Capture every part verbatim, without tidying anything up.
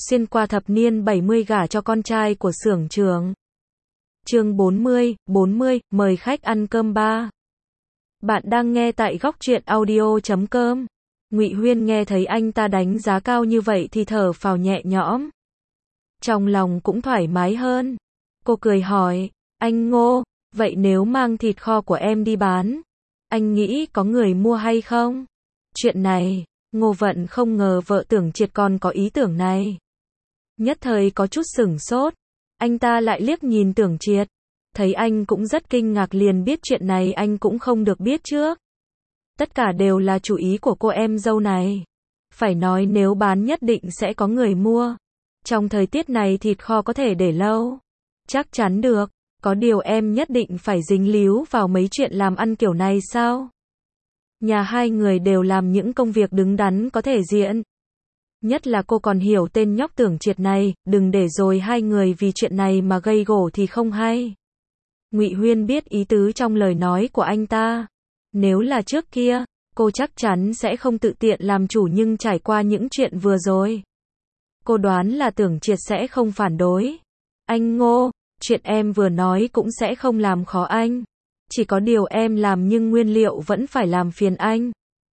xuyên qua thập niên bảy mươi gả cho con trai của xưởng trưởng. Chương bốn mươi, bốn mươi, mời khách ăn cơm ba. Bạn đang nghe tại góc truyện audio chấm com. Ngụy Huyên nghe thấy anh ta đánh giá cao như vậy thì thở phào nhẹ nhõm. Trong lòng cũng thoải mái hơn. Cô cười hỏi, anh Ngô, vậy nếu mang thịt kho của em đi bán, anh nghĩ có người mua hay không? Chuyện này, Ngô Vận không ngờ vợ Tưởng Triệt còn có ý tưởng này. Nhất thời có chút sửng sốt, anh ta lại liếc nhìn Tưởng Triệt, thấy anh cũng rất kinh ngạc liền biết chuyện này anh cũng không được biết trước. Tất cả đều là chủ ý của cô em dâu này. Phải nói nếu bán nhất định sẽ có người mua. Trong thời tiết này thịt kho có thể để lâu. Chắc chắn được, có điều em nhất định phải dính líu vào mấy chuyện làm ăn kiểu này sao? Nhà hai người đều làm những công việc đứng đắn có thể diện. Nhất là cô còn hiểu tên nhóc Tưởng Triệt này, đừng để rồi hai người vì chuyện này mà gây gổ thì không hay. Ngụy Huyên biết ý tứ trong lời nói của anh ta. Nếu là trước kia, cô chắc chắn sẽ không tự tiện làm chủ, nhưng trải qua những chuyện vừa rồi, cô đoán là Tưởng Triệt sẽ không phản đối. Anh Ngô, chuyện em vừa nói cũng sẽ không làm khó anh. Chỉ có điều em làm nhưng nguyên liệu vẫn phải làm phiền anh.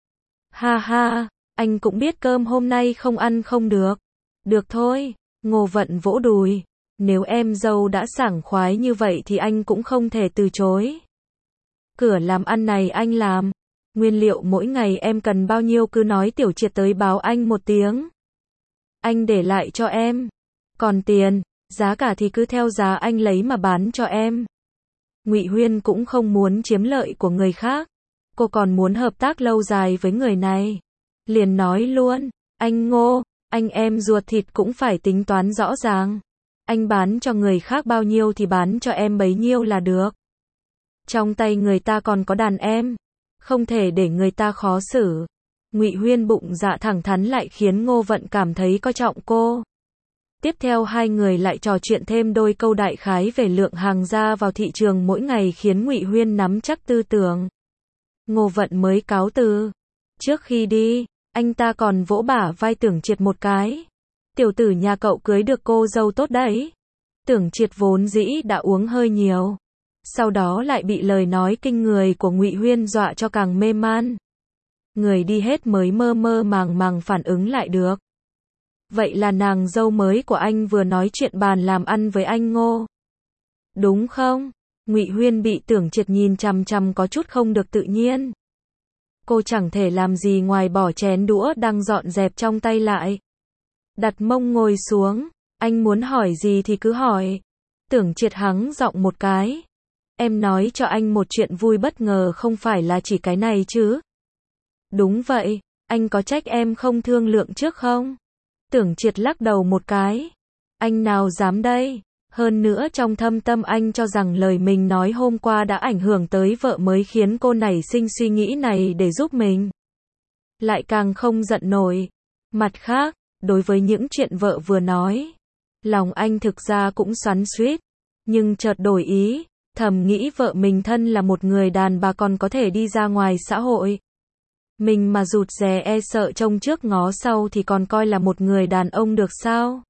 Ha ha, anh cũng biết cơm hôm nay không ăn không được. Được thôi, Ngô Vận vỗ đùi. Nếu em dâu đã sảng khoái như vậy thì anh cũng không thể từ chối. Cửa làm ăn này anh làm. Nguyên liệu mỗi ngày em cần bao nhiêu cứ nói Tiểu Triệt tới báo anh một tiếng. Anh để lại cho em. Còn tiền, giá cả thì cứ theo giá anh lấy mà bán cho em. Ngụy Huyên cũng không muốn chiếm lợi của người khác. Cô còn muốn hợp tác lâu dài với người này. Liền nói luôn, anh Ngô, anh em ruột thịt cũng phải tính toán rõ ràng. Anh bán cho người khác bao nhiêu thì bán cho em bấy nhiêu là được. Trong tay người ta còn có đàn em, không thể để người ta khó xử. Ngụy Huyên bụng dạ thẳng thắn lại khiến Ngô Vận cảm thấy coi trọng cô. Tiếp theo hai người lại trò chuyện thêm đôi câu đại khái về lượng hàng ra vào thị trường mỗi ngày khiến Ngụy Huyên nắm chắc tư tưởng. Ngô Vận mới cáo từ. Trước khi đi, anh ta còn vỗ bả vai Tưởng Triệt một cái. Tiểu tử nhà cậu cưới được cô dâu tốt đấy. Tưởng Triệt vốn dĩ đã uống hơi nhiều. Sau đó lại bị lời nói kinh người của Ngụy Huyên dọa cho càng mê man. Người đi hết mới mơ mơ màng màng phản ứng lại được. Vậy là nàng dâu mới của anh vừa nói chuyện bàn làm ăn với anh Ngô. Đúng không? Ngụy Huyên bị Tưởng Triệt nhìn chằm chằm có chút không được tự nhiên. Cô chẳng thể làm gì ngoài bỏ chén đũa đang dọn dẹp trong tay lại. Đặt mông ngồi xuống, anh muốn hỏi gì thì cứ hỏi. Tưởng Triệt hắng giọng một cái. Em nói cho anh một chuyện vui bất ngờ, không phải là chỉ cái này chứ? Đúng vậy, anh có trách em không thương lượng trước không? Tưởng Triệt lắc đầu một cái. Anh nào dám đây? Hơn nữa trong thâm tâm anh cho rằng lời mình nói hôm qua đã ảnh hưởng tới vợ mới khiến cô nảy sinh suy nghĩ này để giúp mình. Lại càng không giận nổi. Mặt khác, đối với những chuyện vợ vừa nói, lòng anh thực ra cũng xoắn xuýt, nhưng chợt đổi ý, thầm nghĩ vợ mình thân là một người đàn bà còn có thể đi ra ngoài xã hội. Mình mà rụt rè e sợ trông trước ngó sau thì còn coi là một người đàn ông được sao?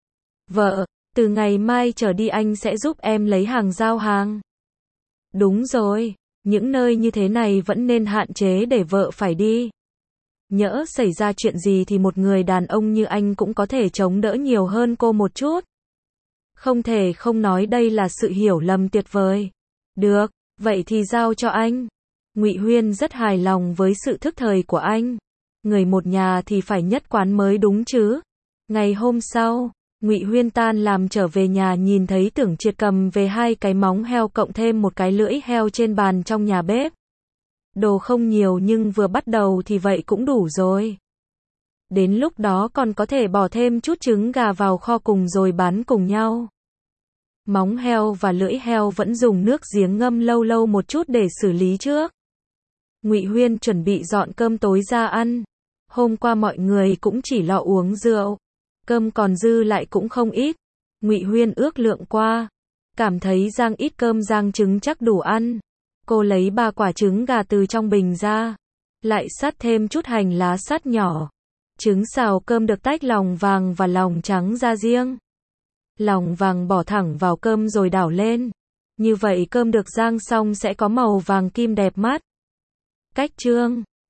Vợ, từ ngày mai trở đi anh sẽ giúp em lấy hàng giao hàng. Đúng rồi, những nơi như thế này vẫn nên hạn chế để vợ phải đi. Nhỡ xảy ra chuyện gì thì một người đàn ông như anh cũng có thể chống đỡ nhiều hơn cô một chút. Không thể không nói đây là sự hiểu lầm tuyệt vời. Được, vậy thì giao cho anh. Ngụy Huyên rất hài lòng với sự thức thời của anh. Người một nhà thì phải nhất quán mới đúng chứ. Ngày hôm sau, Ngụy Huyên tan làm trở về nhà nhìn thấy Tưởng Triệt cầm về hai cái móng heo cộng thêm một cái lưỡi heo trên bàn trong nhà bếp. Đồ không nhiều nhưng vừa bắt đầu thì vậy cũng đủ rồi. Đến lúc đó còn có thể bỏ thêm chút trứng gà vào kho cùng rồi bán cùng nhau. Móng heo và lưỡi heo vẫn dùng nước giếng ngâm lâu lâu một chút để xử lý trước. Ngụy Huyên chuẩn bị dọn cơm tối ra ăn. Hôm qua mọi người cũng chỉ lo uống rượu. Cơm còn dư lại cũng không ít. Ngụy Huyên ước lượng qua, cảm thấy rang ít cơm rang trứng chắc đủ ăn. Cô lấy ba quả trứng gà từ trong bình ra, lại sắt thêm chút hành lá sắt nhỏ. Trứng xào cơm được tách lòng vàng và lòng trắng ra riêng. Lòng vàng bỏ thẳng vào cơm rồi đảo lên. Như vậy cơm được rang xong sẽ có màu vàng kim đẹp mắt. Cách trương.